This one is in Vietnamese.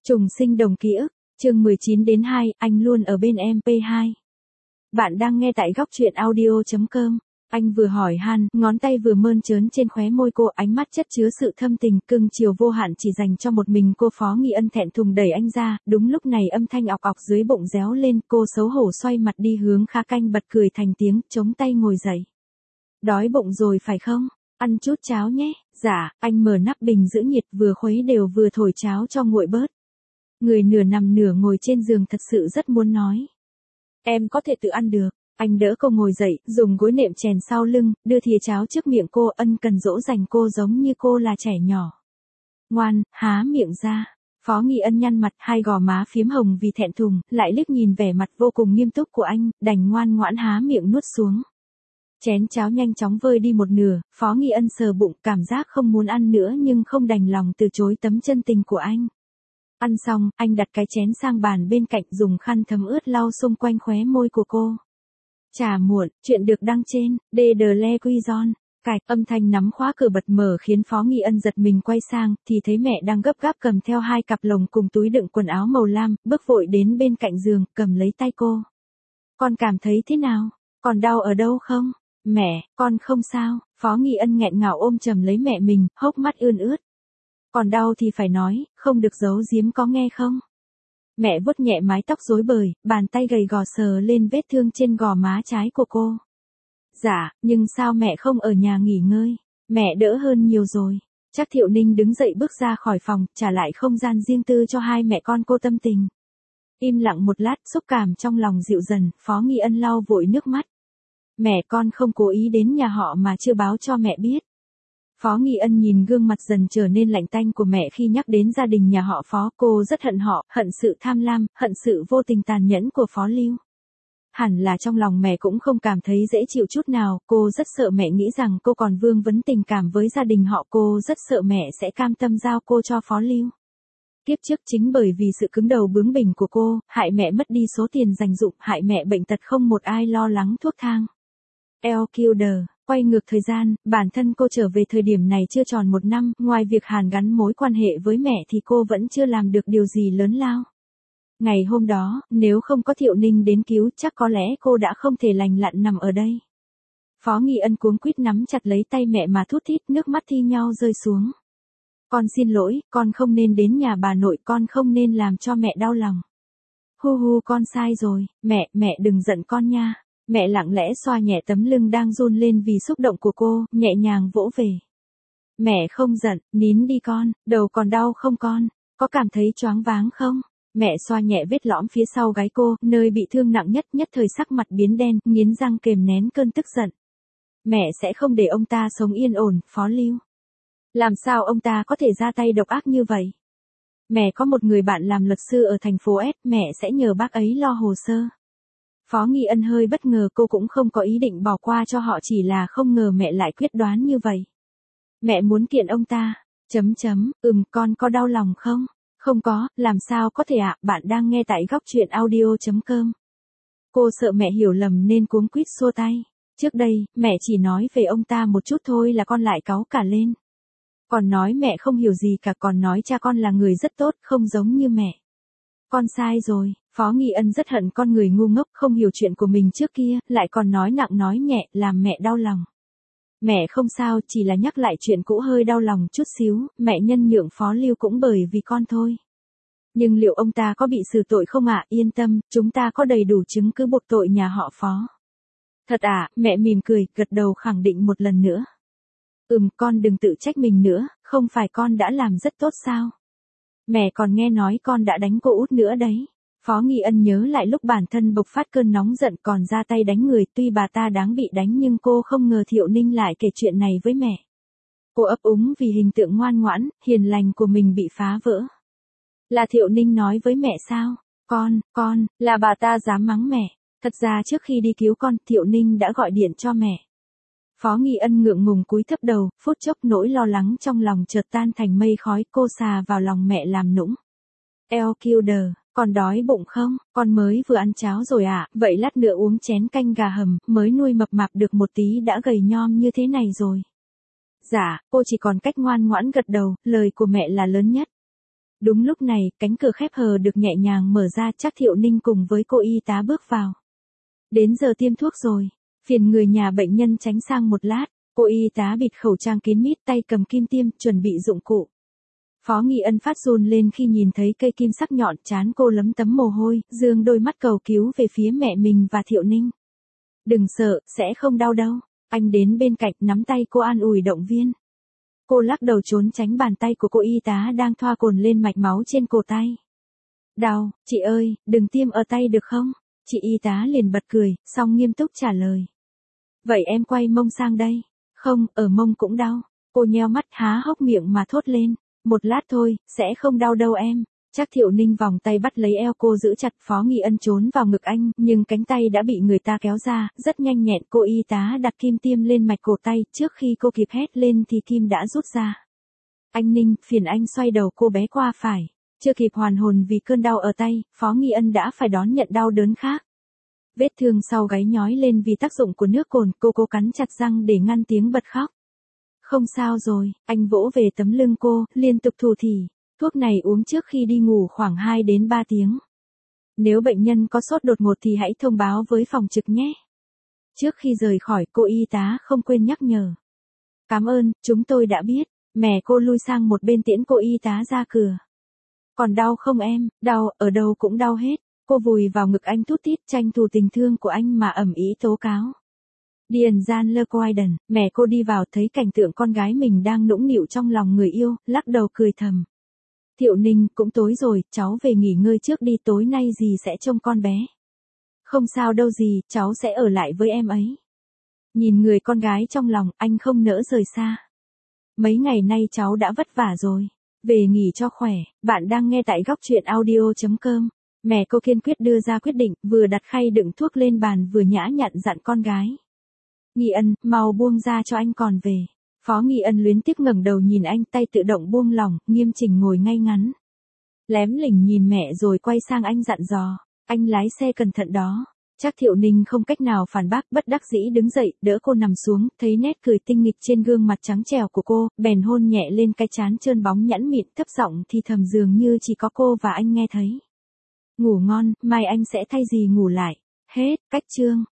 Trùng sinh đồng ký ức, chương 19-2, anh luôn ở bên em P2. Bạn đang nghe tại góc truyện audio.com. Anh vừa hỏi han, ngón tay vừa mơn trớn trên khóe môi cô, ánh mắt chất chứa sự thâm tình, cưng chiều vô hạn chỉ dành cho một mình cô. Phó Nghi Ân thẹn thùng đẩy anh ra, đúng lúc này âm thanh ọc ọc dưới bụng réo lên, cô xấu hổ xoay mặt đi hướng Kha Canh, bật cười thành tiếng, chống tay ngồi dậy. Đói bụng rồi phải không? Ăn chút cháo nhé. Dạ, anh mở nắp bình giữ nhiệt, vừa khuấy đều vừa thổi cháo cho nguội bớt. Người nửa nằm nửa ngồi trên giường thật sự rất muốn nói. Em có thể tự ăn được. Anh đỡ cô ngồi dậy, dùng gối nệm chèn sau lưng, đưa thìa cháo trước miệng cô, ân cần dỗ dành cô giống như cô là trẻ nhỏ. Ngoan, há miệng ra. Phó Nghi Ân nhăn mặt, hai gò má phím hồng vì thẹn thùng, lại liếc nhìn vẻ mặt vô cùng nghiêm túc của anh, đành ngoan ngoãn há miệng nuốt xuống. Chén cháo nhanh chóng vơi đi một nửa, Phó Nghi Ân sờ bụng, cảm giác không muốn ăn nữa nhưng không đành lòng từ chối tấm chân tình của anh. Ăn xong, anh đặt cái chén sang bàn bên cạnh, dùng khăn thấm ướt lau xung quanh khóe môi của cô. Trà muộn, chuyện được đăng trên DDLE Quizon. Cạch, âm thanh nắm khóa cửa bật mở khiến Phó Nghi Ân giật mình quay sang, thì thấy mẹ đang gấp gáp cầm theo hai cặp lồng cùng túi đựng quần áo màu lam, bước vội đến bên cạnh giường, cầm lấy tay cô. Con cảm thấy thế nào? Còn đau ở đâu không? Mẹ, con không sao. Phó Nghi Ân nghẹn ngào ôm chầm lấy mẹ mình, hốc mắt ươn ướt. Còn đau thì phải nói, không được giấu giếm có nghe không? Mẹ vuốt nhẹ mái tóc rối bời, bàn tay gầy gò sờ lên vết thương trên gò má trái của cô. Dạ, nhưng sao mẹ không ở nhà nghỉ ngơi? Mẹ đỡ hơn nhiều rồi. Trác Thiệu Ninh đứng dậy bước ra khỏi phòng, trả lại không gian riêng tư cho hai mẹ con cô tâm tình. Im lặng một lát, xúc cảm trong lòng dịu dần, Phó Nghi Ân lau vội nước mắt. Mẹ con không cố ý đến nhà họ mà chưa báo cho mẹ biết. Phó Nghi Ân nhìn gương mặt dần trở nên lạnh tanh của mẹ khi nhắc đến gia đình nhà họ Phó, cô rất hận họ, hận sự tham lam, hận sự vô tình tàn nhẫn của Phó Lưu. Hẳn là trong lòng mẹ cũng không cảm thấy dễ chịu chút nào, cô rất sợ mẹ nghĩ rằng cô còn vương vấn tình cảm với gia đình họ, cô rất sợ mẹ sẽ cam tâm giao cô cho Phó Lưu. Kiếp trước chính bởi vì sự cứng đầu bướng bỉnh của cô, hại mẹ mất đi số tiền dành dụm, hại mẹ bệnh tật không một ai lo lắng thuốc thang. Killer. Quay ngược thời gian, bản thân cô trở về thời điểm này chưa tròn một năm, ngoài việc hàn gắn mối quan hệ với mẹ thì cô vẫn chưa làm được điều gì lớn lao. Ngày hôm đó, nếu không có Thiệu Ninh đến cứu chắc có lẽ cô đã không thể lành lặn nằm ở đây. Phó Nghi Ân cuống quýt nắm chặt lấy tay mẹ mà thút thít, nước mắt thi nhau rơi xuống. Con xin lỗi, con không nên đến nhà bà nội, con không nên làm cho mẹ đau lòng. Hu con sai rồi, mẹ đừng giận con nha. Mẹ lặng lẽ xoa nhẹ tấm lưng đang run lên vì xúc động của cô, nhẹ nhàng vỗ về. Mẹ không giận, nín đi con, đầu còn đau không con, có cảm thấy choáng váng không? Mẹ xoa nhẹ vết lõm phía sau gáy cô, nơi bị thương nặng nhất thời sắc mặt biến đen, nghiến răng kềm nén cơn tức giận. Mẹ sẽ không để ông ta sống yên ổn, Phó Lưu. Làm sao ông ta có thể ra tay độc ác như vậy? Mẹ có một người bạn làm luật sư ở thành phố S, mẹ sẽ nhờ bác ấy lo hồ sơ. Phó Nghi Ân hơi bất ngờ, cô cũng không có ý định bỏ qua cho họ, chỉ là không ngờ mẹ lại quyết đoán như vậy. Mẹ muốn kiện ông ta. Con có đau lòng không? Không có, làm sao có thể ạ, bạn đang nghe tại góc truyện audio.com. Cô sợ mẹ hiểu lầm nên cuống quýt xua tay. Trước đây, mẹ chỉ nói về ông ta một chút thôi là con lại cáu cả lên. Còn nói mẹ không hiểu gì cả, còn nói cha con là người rất tốt, không giống như mẹ. Con sai rồi. Phó Nghi Ân rất hận con người ngu ngốc không hiểu chuyện của mình trước kia, lại còn nói nặng nói nhẹ, làm mẹ đau lòng. Mẹ không sao, chỉ là nhắc lại chuyện cũ hơi đau lòng chút xíu, mẹ nhân nhượng Phó Lưu cũng bởi vì con thôi. Nhưng liệu ông ta có bị xử tội không ạ? Yên tâm, chúng ta có đầy đủ chứng cứ buộc tội nhà họ Phó. Thật à? Mẹ mỉm cười, gật đầu khẳng định một lần nữa. Con đừng tự trách mình nữa, không phải con đã làm rất tốt sao? Mẹ còn nghe nói con đã đánh cô út nữa đấy. Phó Nghi Ân nhớ lại lúc bản thân bộc phát cơn nóng giận còn ra tay đánh người, tuy bà ta đáng bị đánh nhưng cô không ngờ Thiệu Ninh lại kể chuyện này với mẹ. Cô ấp úng vì hình tượng ngoan ngoãn, hiền lành của mình bị phá vỡ. Là Thiệu Ninh nói với mẹ sao? Con, là bà ta dám mắng mẹ. Thật ra trước khi đi cứu con, Thiệu Ninh đã gọi điện cho mẹ. Phó Nghi Ân ngượng ngùng cúi thấp đầu, phút chốc nỗi lo lắng trong lòng chợt tan thành mây khói, cô xà vào lòng mẹ làm nũng. Killer. Con đói bụng không? Con mới vừa ăn cháo rồi ạ, vậy lát nữa uống chén canh gà hầm, mới nuôi mập mạp được một tí đã gầy nhom như thế này rồi. Dạ, cô chỉ còn cách ngoan ngoãn gật đầu, lời của mẹ là lớn nhất. Đúng lúc này, cánh cửa khép hờ được nhẹ nhàng mở ra, Trác Thiệu Ninh cùng với cô y tá bước vào. Đến giờ tiêm thuốc rồi, phiền người nhà bệnh nhân tránh sang một lát, cô y tá bịt khẩu trang kín mít, tay cầm kim tiêm, chuẩn bị dụng cụ. Phó Nghi Ân phát run lên khi nhìn thấy cây kim sắc nhọn, trán cô lấm tấm mồ hôi, dương đôi mắt cầu cứu về phía mẹ mình và Thiệu Ninh. Đừng sợ, sẽ không đau đâu. Anh đến bên cạnh nắm tay cô an ủi động viên. Cô lắc đầu trốn tránh bàn tay của cô y tá đang thoa cồn lên mạch máu trên cổ tay. Đau, chị ơi, đừng tiêm ở tay được không? Chị y tá liền bật cười, xong nghiêm túc trả lời. Vậy em quay mông sang đây. Không, ở mông cũng đau. Cô nheo mắt há hốc miệng mà thốt lên. Một lát thôi, sẽ không đau đâu em. Trác Thiệu Ninh vòng tay bắt lấy eo cô giữ chặt. Phó Nghi Ân trốn vào ngực anh, nhưng cánh tay đã bị người ta kéo ra, rất nhanh nhẹn. Cô y tá đặt kim tiêm lên mạch cổ tay, trước khi cô kịp hét lên thì kim đã rút ra. Anh Ninh, phiền anh xoay đầu cô bé qua phải. Chưa kịp hoàn hồn vì cơn đau ở tay, Phó Nghi Ân đã phải đón nhận đau đớn khác. Vết thương sau gáy nhói lên vì tác dụng của nước cồn, cô cố cắn chặt răng để ngăn tiếng bật khóc. Không sao rồi, anh vỗ về tấm lưng cô, liên tục thủ thỉ. Thuốc này uống trước khi đi ngủ khoảng 2 đến 3 tiếng. Nếu bệnh nhân có sốt đột ngột thì hãy thông báo với phòng trực nhé. Trước khi rời khỏi, cô y tá không quên nhắc nhở. Cảm ơn, chúng tôi đã biết. Mẹ cô lui sang một bên tiễn cô y tá ra cửa. Còn đau không em? Đau, ở đâu cũng đau hết. Cô vùi vào ngực anh thút thít, tranh thủ tình thương của anh mà ầm ĩ tố cáo. Điền Gian Lơ Quaiden, mẹ cô đi vào thấy cảnh tượng con gái mình đang nũng nịu trong lòng người yêu, lắc đầu cười thầm. Thiệu Ninh, cũng tối rồi, cháu về nghỉ ngơi trước đi, tối nay dì sẽ trông con bé. Không sao đâu dì, cháu sẽ ở lại với em ấy. Nhìn người con gái trong lòng, anh không nỡ rời xa. Mấy ngày nay cháu đã vất vả rồi. Về nghỉ cho khỏe, bạn đang nghe tại góc truyện audio.com. Mẹ cô kiên quyết đưa ra quyết định, vừa đặt khay đựng thuốc lên bàn vừa nhã nhặn dặn con gái. Nghi Ân, mau buông ra cho anh còn về. Phó Nghi Ân luyến tiếc ngẩng đầu nhìn anh, tay tự động buông lỏng, nghiêm chỉnh ngồi ngay ngắn. Lém lỉnh nhìn mẹ rồi quay sang anh dặn dò, anh lái xe cẩn thận đó. Trác Thiệu Ninh không cách nào phản bác, bất đắc dĩ đứng dậy, đỡ cô nằm xuống, thấy nét cười tinh nghịch trên gương mặt trắng trẻo của cô, bèn hôn nhẹ lên cái trán trơn bóng nhẵn mịn, thấp giọng thì thầm dường như chỉ có cô và anh nghe thấy. Ngủ ngon, mai anh sẽ thay dì ngủ lại. Hết, cách chương.